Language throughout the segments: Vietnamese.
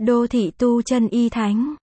Đô thị tu chân y thánh.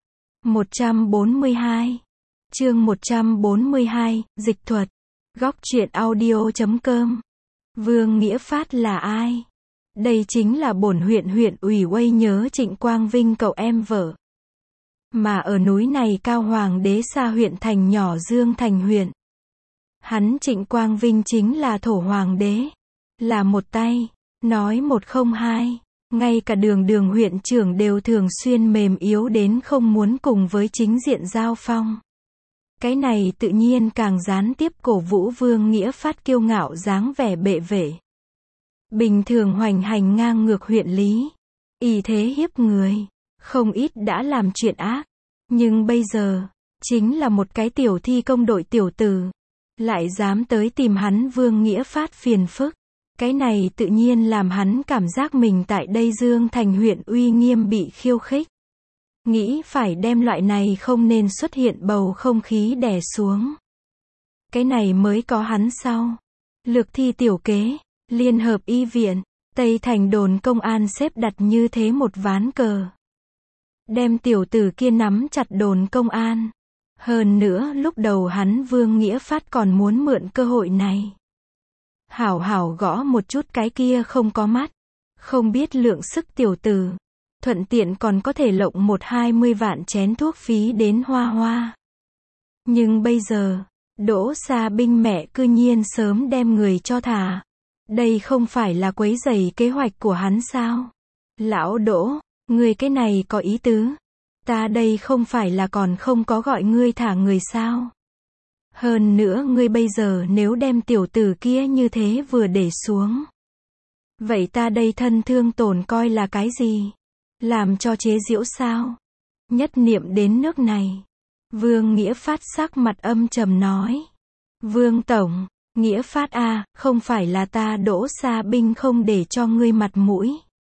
142. Chương 142, dịch thuật. Góc truyện audio.com. Vương Nghĩa Phát là ai? Đây chính là bổn huyện ủy Uây nhớ Trịnh Quang Vinh cậu em vợ. Mà ở núi này cao hoàng đế xa huyện thành nhỏ Dương Thành huyện. Hắn Trịnh Quang Vinh chính là thổ hoàng đế. Là một tay, nói một không hai. Ngay cả đường huyện trưởng đều thường xuyên mềm yếu đến không muốn cùng với chính diện giao phong. Cái này tự nhiên càng gián tiếp cổ vũ Vương Nghĩa Phát kiêu ngạo dáng vẻ bệ vệ. Bình thường hoành hành ngang ngược huyện lý. Y thế hiếp người. Không ít đã làm chuyện ác. Nhưng bây giờ, chính là một cái tiểu thi công đội tiểu tử. Lại dám tới tìm hắn Vương Nghĩa Phát phiền phức. Cái này tự nhiên làm hắn cảm giác mình tại đây Dương Thành huyện uy nghiêm bị khiêu khích. Nghĩ phải đem loại này không nên xuất hiện bầu không khí đè xuống. Cái này mới có hắn sau. Lược thi tiểu kế, Liên hợp y viện, Tây Thành đồn công an xếp đặt như thế một ván cờ. Đem tiểu tử kia nắm chặt đồn công an. Hơn nữa lúc đầu hắn Vương Nghĩa Phát còn muốn mượn cơ hội này. Hảo gõ một chút cái kia không có mắt, không biết lượng sức tiểu tử. Thuận tiện còn có thể lộng 1-20 vạn chén thuốc phí đến Hoa. Nhưng bây giờ, Đỗ Sa Binh mẹ cư nhiên sớm đem người cho thả. Đây không phải là quấy rầy kế hoạch của hắn sao? Lão Đỗ, ngươi cái này có ý tứ. Ta đây không phải là còn không có gọi ngươi thả người sao? Hơn nữa ngươi bây giờ nếu đem tiểu tử kia như thế vừa để xuống. Vậy ta đây thân thương tổn coi là cái gì? Làm cho chế giễu sao? Nhất niệm đến nước này. Vương Nghĩa Phát sắc mặt âm trầm nói. Vương Tổng, Nghĩa Phát a, không phải là ta Đỗ Sa Binh không để cho ngươi mặt mũi.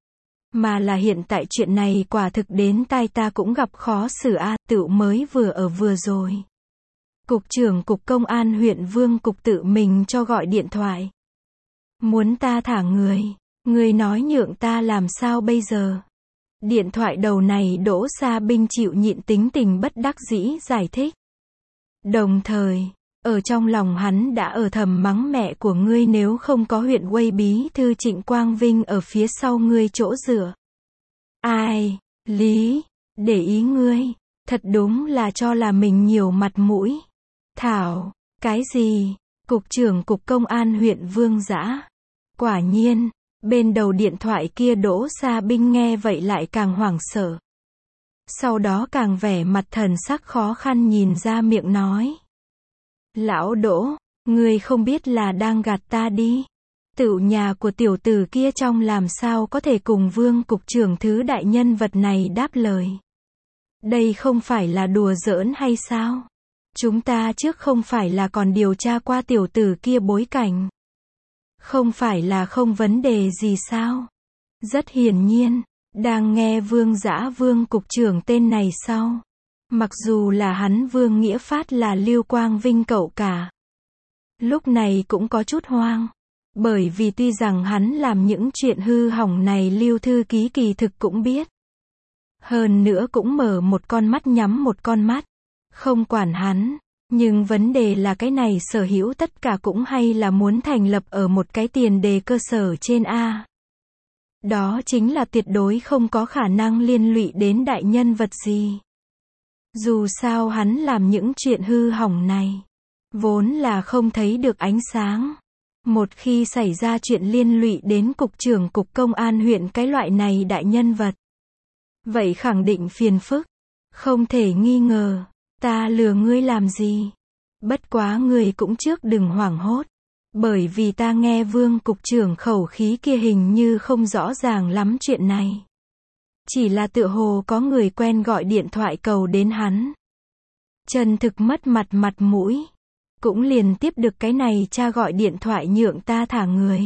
Mà là hiện tại chuyện này quả thực đến tai ta cũng gặp khó xử a, tựu mới vừa rồi. Cục trưởng Cục Công an huyện Vương Cục tự mình cho gọi điện thoại. Muốn ta thả người nói nhượng ta làm sao bây giờ? Điện thoại đầu này Đỗ Sa Binh chịu nhịn tính tình bất đắc dĩ giải thích. Đồng thời, ở trong lòng hắn đã ở thầm mắng mẹ của ngươi nếu không có huyện Uây bí thư Trịnh Quang Vinh ở phía sau ngươi chỗ dựa. Ai, Lý, để ý ngươi, thật đúng là cho là mình nhiều mặt mũi. Thảo, cái gì? Cục trưởng Cục Công an huyện Vương Dã. Quả nhiên, bên đầu điện thoại kia Đỗ Sa Binh nghe vậy lại càng hoảng sợ. Sau đó càng vẻ mặt thần sắc khó khăn nhìn ra miệng nói. Lão Đỗ, ngươi không biết là đang gạt ta đi. Tựu nhà của tiểu tử kia trong làm sao có thể cùng Vương Cục trưởng thứ đại nhân vật này đáp lời. Đây không phải là đùa giỡn hay sao? Chúng ta trước không phải là còn điều tra qua tiểu tử kia bối cảnh. Không phải là không vấn đề gì sao? Rất hiển nhiên, đang nghe Vương Dã Vương Cục trưởng tên này sau. Mặc dù là hắn Vương Nghĩa Phát là Lưu Quang Vinh cậu cả. Lúc này cũng có chút hoang. Bởi vì tuy rằng hắn làm những chuyện hư hỏng này Lưu thư ký kỳ thực cũng biết. Hơn nữa cũng mở một con mắt nhắm một con mắt. Không quản hắn. Nhưng vấn đề là cái này sở hữu tất cả cũng hay là muốn thành lập ở một cái tiền đề cơ sở trên A. Đó chính là tuyệt đối không có khả năng liên lụy đến đại nhân vật gì. Dù sao hắn làm những chuyện hư hỏng này, vốn là không thấy được ánh sáng. Một khi xảy ra chuyện liên lụy đến Cục trưởng Cục Công an huyện cái loại này đại nhân vật. Vậy khẳng định phiền phức. Không thể nghi ngờ. Ta lừa ngươi làm gì? Bất quá ngươi cũng trước đừng hoảng hốt. Bởi vì ta nghe Vương Cục trưởng khẩu khí kia hình như không rõ ràng lắm chuyện này. Chỉ là tựa hồ có người quen gọi điện thoại cầu đến hắn. Chân thực mất mặt mũi. Cũng liền tiếp được cái này cha gọi điện thoại nhượng ta thả người.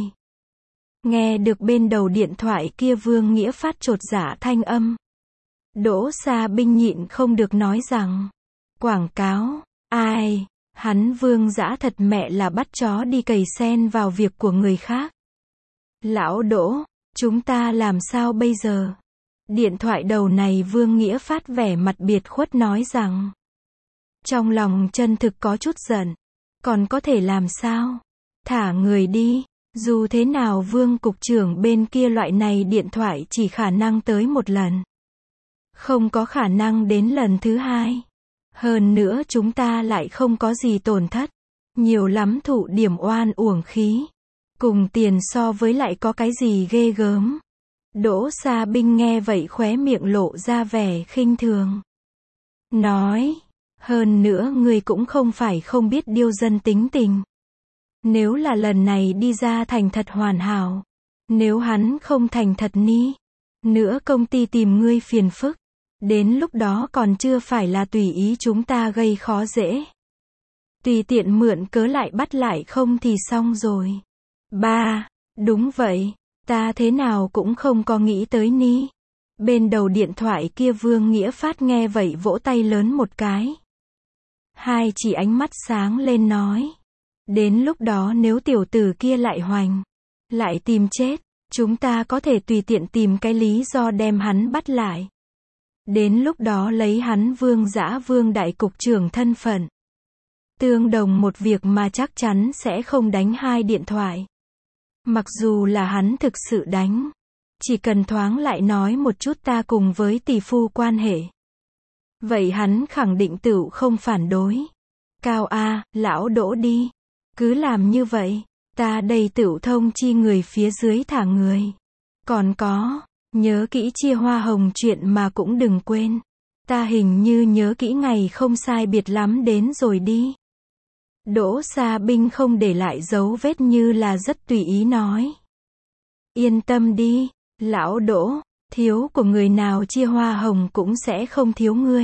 Nghe được bên đầu điện thoại kia Vương Nghĩa Phát chột dạ thanh âm. Đỗ Sa Binh nhịn không được nói rằng. Quảng cáo, ai, hắn Vương Dã thật mẹ là bắt chó đi cày sen vào việc của người khác. Lão Đỗ, chúng ta làm sao bây giờ? Điện thoại đầu này Vương Nghĩa Phát vẻ mặt biệt khuất nói rằng. Trong lòng chân thực có chút giận. Còn có thể làm sao? Thả người đi. Dù thế nào Vương cục trưởng bên kia loại này điện thoại chỉ khả năng tới một lần. Không có khả năng đến lần thứ hai. Hơn nữa chúng ta lại không có gì tổn thất. Nhiều lắm thụ điểm oan uổng khí. Cùng tiền so với lại có cái gì ghê gớm. Đỗ Sa Binh nghe vậy khóe miệng lộ ra vẻ khinh thường. Nói, hơn nữa ngươi cũng không phải không biết điêu dân tính tình. Nếu là lần này đi ra thành thật hoàn hảo. Nếu hắn không thành thật ni. Nữa công ty tìm ngươi phiền phức. Đến lúc đó còn chưa phải là tùy ý chúng ta gây khó dễ. Tùy tiện mượn cớ lại bắt lại không thì xong rồi. Ba, đúng vậy. Ta thế nào cũng không có nghĩ tới ni. Bên đầu điện thoại kia Vương Nghĩa Phát nghe vậy vỗ tay lớn một cái. Hai chỉ ánh mắt sáng lên nói. Đến lúc đó nếu tiểu tử kia lại hoành. Lại tìm chết. Chúng ta có thể tùy tiện tìm cái lý do đem hắn bắt lại. Đến lúc đó lấy hắn Vương Dã Vương đại cục trưởng thân phận. Tương đồng một việc mà chắc chắn sẽ không đánh hai điện thoại. Mặc dù là hắn thực sự đánh. Chỉ cần thoáng lại nói một chút ta cùng với tỷ phu quan hệ. Vậy hắn khẳng định tựu không phản đối. Cao A, lão Đỗ đi. Cứ làm như vậy. Ta đây tựu thông chi người phía dưới thả người. Còn có, nhớ kỹ chia hoa hồng chuyện mà cũng đừng quên. Ta hình như nhớ kỹ ngày không sai biệt lắm đến rồi đi. Đỗ Sa Binh không để lại dấu vết như là rất tùy ý nói. Yên tâm đi, lão Đỗ, thiếu của người nào chia hoa hồng cũng sẽ không thiếu ngươi.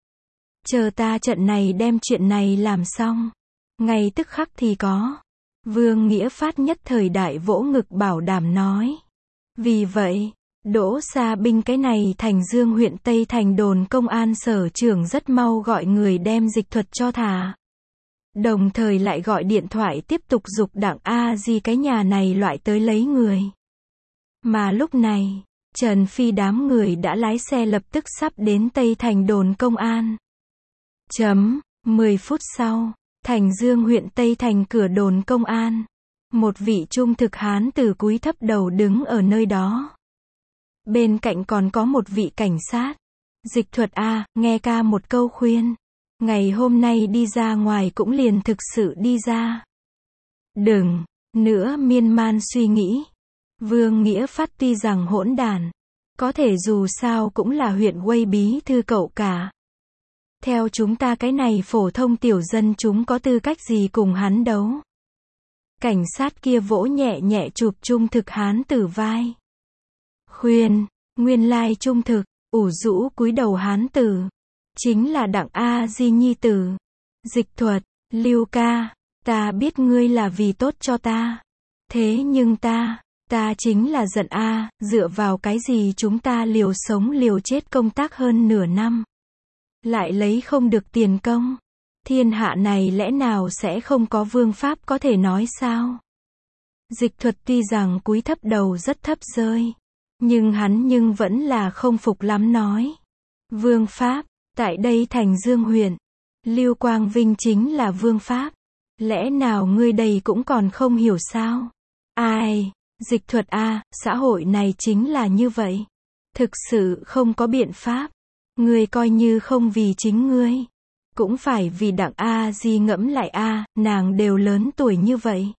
Chờ ta trận này đem chuyện này làm xong. Ngay tức khắc thì có. Vương Nghĩa Phát nhất thời đại vỗ ngực bảo đảm nói. Vì vậy, Đỗ Sa Binh cái này Thành Dương huyện Tây Thành đồn công an sở trưởng rất mau gọi người đem Dịch Thuật cho thả. Đồng thời lại gọi điện thoại tiếp tục giục Đặng A Di cái nhà này loại tới lấy người. Mà lúc này, Trần Phi đám người đã lái xe lập tức sắp đến Tây Thành đồn công an. 10 phút sau, Thành Dương huyện Tây Thành cửa đồn công an. Một vị trung thực hán tử cúi thấp đầu đứng ở nơi đó. Bên cạnh còn có một vị cảnh sát. Dịch Thuật A, nghe ca một câu khuyên. Ngày hôm nay đi ra ngoài cũng liền thực sự đi ra. Đừng nữa miên man suy nghĩ. Vương Nghĩa Phát tuy rằng hỗn đản. Có thể dù sao cũng là huyện Quây bí thư cậu cả. Theo chúng ta cái này phổ thông tiểu dân chúng có tư cách gì cùng hắn đấu. Cảnh sát kia vỗ nhẹ nhẹ chụp trung thực hán tử vai. Khuyên, nguyên lai trung thực, ủ rũ cúi đầu hán tử. Chính là Đặng A Di nhi tử. Dịch Thuật, Lưu ca, ta biết ngươi là vì tốt cho ta. Thế nhưng ta chính là giận A, dựa vào cái gì chúng ta liều sống liều chết công tác hơn nửa năm. Lại lấy không được tiền công. Thiên hạ này lẽ nào sẽ không có vương pháp có thể nói sao? Dịch Thuật tuy rằng cúi thấp đầu rất thấp rơi. Nhưng vẫn là không phục lắm nói. Vương pháp, tại đây Thành Dương huyện. Lưu Quang Vinh chính là vương pháp. Lẽ nào ngươi đây cũng còn không hiểu sao? Ai, Dịch Thuật A, xã hội này chính là như vậy. Thực sự không có biện pháp. Ngươi coi như không vì chính ngươi. Cũng phải vì Đặng A Di ngẫm lại A, nàng đều lớn tuổi như vậy.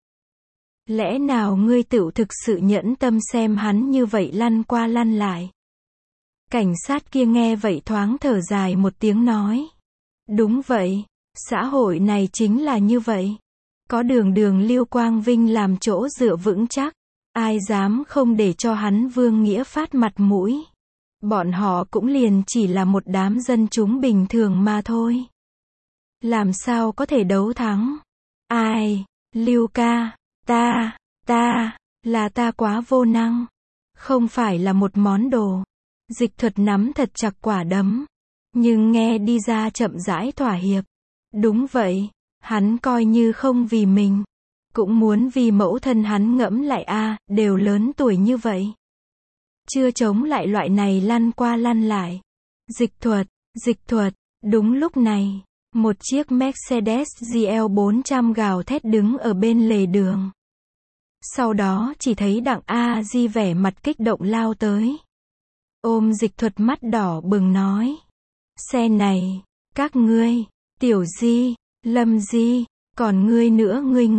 Lẽ nào ngươi tựu thực sự nhẫn tâm xem hắn như vậy lăn qua lăn lại. Cảnh sát kia nghe vậy thoáng thở dài một tiếng nói. Đúng vậy, xã hội này chính là như vậy. Có đường Lưu Quang Vinh làm chỗ dựa vững chắc. Ai dám không để cho hắn Vương Nghĩa Phát mặt mũi. Bọn họ cũng liền chỉ là một đám dân chúng bình thường mà thôi. Làm sao có thể đấu thắng? Ai, Lưu ca, là ta quá vô năng. Không phải là một món đồ. Dịch Thuật nắm thật chặt quả đấm. Nhưng nghe đi ra chậm rãi thỏa hiệp. Đúng vậy, hắn coi như không vì mình. Cũng muốn vì mẫu thân hắn ngẫm lại A, đều lớn tuổi như vậy. chưa chống lại loại này lăn qua lăn lại. Dịch thuật, đúng lúc này, một chiếc Mercedes GL 400 gào thét đứng ở bên lề đường. Sau đó chỉ thấy Đặng A Di vẻ mặt kích động lao tới. Ôm Dịch Thuật mắt đỏ bừng nói. Xe này, các ngươi, Tiểu Di, Lâm Di, còn ngươi nữa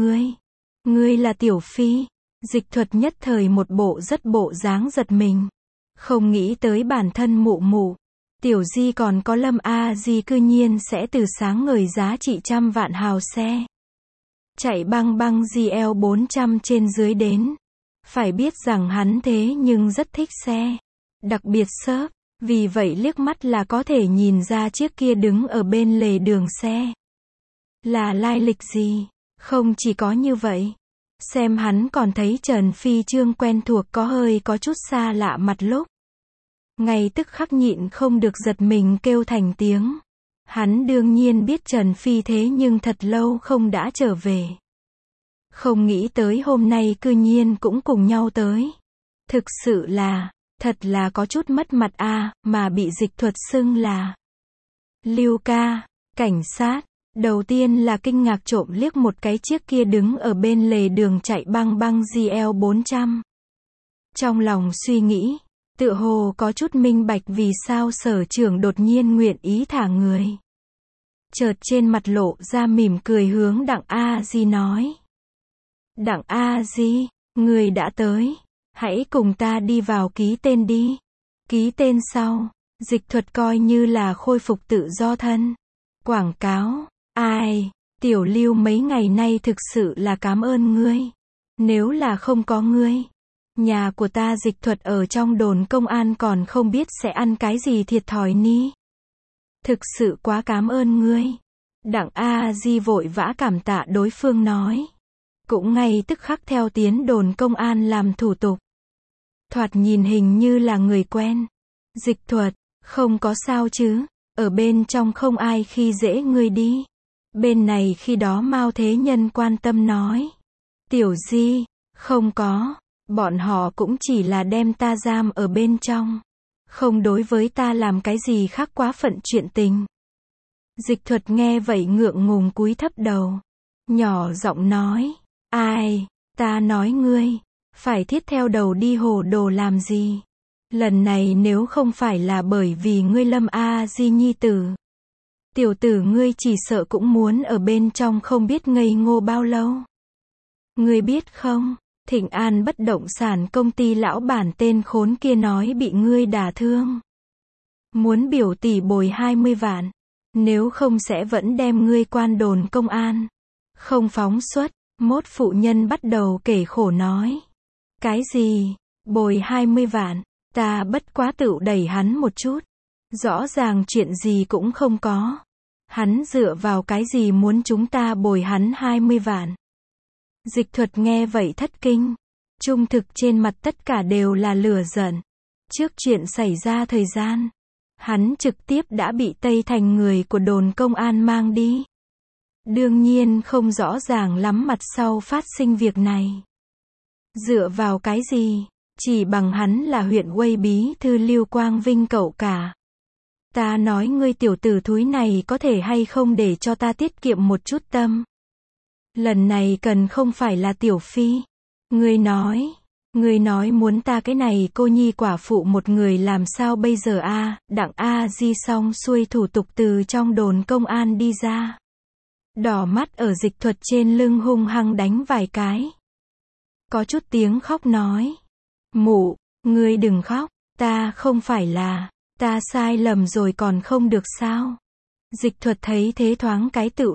ngươi là Tiểu Phi. Dịch Thuật nhất thời một bộ dáng giật mình. Không nghĩ tới bản thân mụ, Tiểu Di còn có Lâm A Di cư nhiên sẽ từ sáng ngời giá trị trăm vạn hào xe. Chạy băng GL 400 trên dưới đến. Phải biết rằng hắn thế nhưng rất thích xe. Đặc biệt xốp. Vì vậy liếc mắt là có thể nhìn ra chiếc kia đứng ở bên lề đường xe. Là lai lịch gì? Không chỉ có như vậy. Xem hắn còn thấy Trần Phi Trương quen thuộc có chút xa lạ mặt lúc. Ngay tức khắc nhịn không được giật mình kêu thành tiếng. Hắn đương nhiên biết Trần Phi thế nhưng thật lâu không đã trở về. Không nghĩ tới hôm nay cư nhiên cũng cùng nhau tới. Thực sự là, thật là có chút mất mặt mà bị Dịch Thuật xưng là Lưu ca, cảnh sát. Đầu tiên là kinh ngạc trộm liếc một cái chiếc kia đứng ở bên lề đường chạy băng GL 400. Trong lòng suy nghĩ, tựa hồ có chút minh bạch vì sao Sở trưởng đột nhiên nguyện ý thả người. Chợt trên mặt lộ ra mỉm cười hướng Đặng A Di nói. Đặng A Di, người đã tới. Hãy cùng ta đi vào ký tên đi. Ký tên sau, Dịch Thuật coi như là khôi phục tự do thân. Quảng cáo. Ai, Tiểu Lưu mấy ngày nay thực sự là cảm ơn ngươi. Nếu là không có ngươi, nhà của ta Dịch Thuật ở trong đồn công an còn không biết sẽ ăn cái gì thiệt thòi ni. Thực sự quá cảm ơn ngươi. Đặng A Di vội vã cảm tạ đối phương nói. Cũng ngay tức khắc theo tiến đồn công an làm thủ tục. Thoạt nhìn hình như là người quen. Dịch Thuật, không có sao chứ, ở bên trong không ai khi dễ ngươi đi. Bên này khi đó Mao Thế Nhân quan tâm nói. Tiểu Di, không có, bọn họ cũng chỉ là đem ta giam ở bên trong. Không đối với ta làm cái gì khác quá phận chuyện tình. Dịch Thuật nghe vậy ngượng ngùng cúi thấp đầu. Nhỏ giọng nói. Ai, ta nói ngươi, phải thiết theo đầu đi hồ đồ làm gì. Lần này nếu không phải là bởi vì ngươi Lâm A Di nhi tử. Tiểu tử ngươi chỉ sợ cũng muốn ở bên trong không biết ngây ngô bao lâu. Ngươi biết không, Thịnh An bất động sản công ty lão bản tên khốn kia nói bị ngươi đả thương. Muốn biểu tỷ bồi 20 vạn. Nếu không sẽ vẫn đem ngươi quan đồn công an. Không phóng xuất. Mốt phụ nhân bắt đầu kể khổ nói. Cái gì? Bồi 20 vạn. Ta bất quá tự đẩy hắn một chút. Rõ ràng chuyện gì cũng không có. Hắn dựa vào cái gì muốn chúng ta bồi hắn 20 vạn. Dịch Thuật nghe vậy thất kinh. Trung thực trên mặt tất cả đều là lửa giận. Trước chuyện xảy ra thời gian, hắn trực tiếp đã bị Tây Thành người của đồn công an mang đi. Đương nhiên không rõ ràng lắm mặt sau phát sinh việc này. Dựa vào cái gì? Chỉ bằng hắn là huyện Uây bí thư Lưu Quang Vinh cậu cả. Ta nói ngươi tiểu tử thúi này có thể hay không để cho ta tiết kiệm một chút tâm. Lần này cần không phải là Tiểu Phi. Ngươi nói muốn ta cái này cô nhi quả phụ một người làm sao bây giờ Đặng A Di xong xuôi thủ tục từ trong đồn công an đi ra. Đỏ mắt ở Dịch Thuật trên lưng hung hăng đánh vài cái. Có chút tiếng khóc nói. Mụ, ngươi đừng khóc, ta không phải là, ta sai lầm rồi còn không được sao. Dịch Thuật thấy thế thoáng cái tự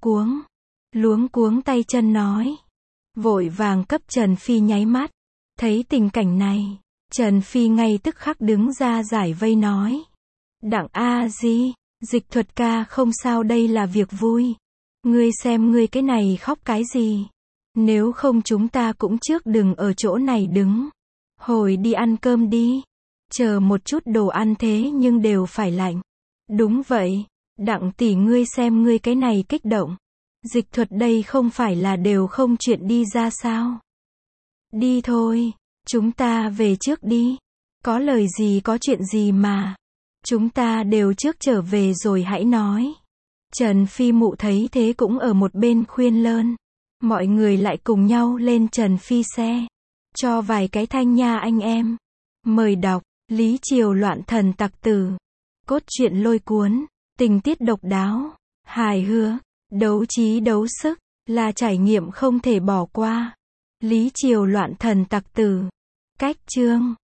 luống cuống tay chân nói. Vội vàng cấp Trần Phi nháy mắt. Thấy tình cảnh này, Trần Phi ngay tức khắc đứng ra giải vây nói. Đặng A Di, Dịch Thuật ca không sao, đây là việc vui. Ngươi xem ngươi cái này khóc cái gì. Nếu không chúng ta cũng trước đừng ở chỗ này đứng. Hồi đi ăn cơm đi. Chờ một chút đồ ăn thế nhưng đều phải lạnh. Đúng vậy. Đặng tỷ ngươi xem ngươi cái này kích động. Dịch Thuật đây không phải là đều không chuyện đi ra sao. Đi thôi. Chúng ta về trước đi. Có lời gì có chuyện gì mà. Chúng ta đều trước trở về rồi hãy nói. Trần Phi Mụ thấy thế cũng ở một bên khuyên lơn. Mọi người lại cùng nhau lên Trần Phi xe. Cho vài cái thanh nha anh em. Mời đọc, Lý Triều loạn thần tặc tử. Cốt truyện lôi cuốn, tình tiết độc đáo, hài hước, đấu trí đấu sức, là trải nghiệm không thể bỏ qua. Lý Triều loạn thần tặc tử. Cách chương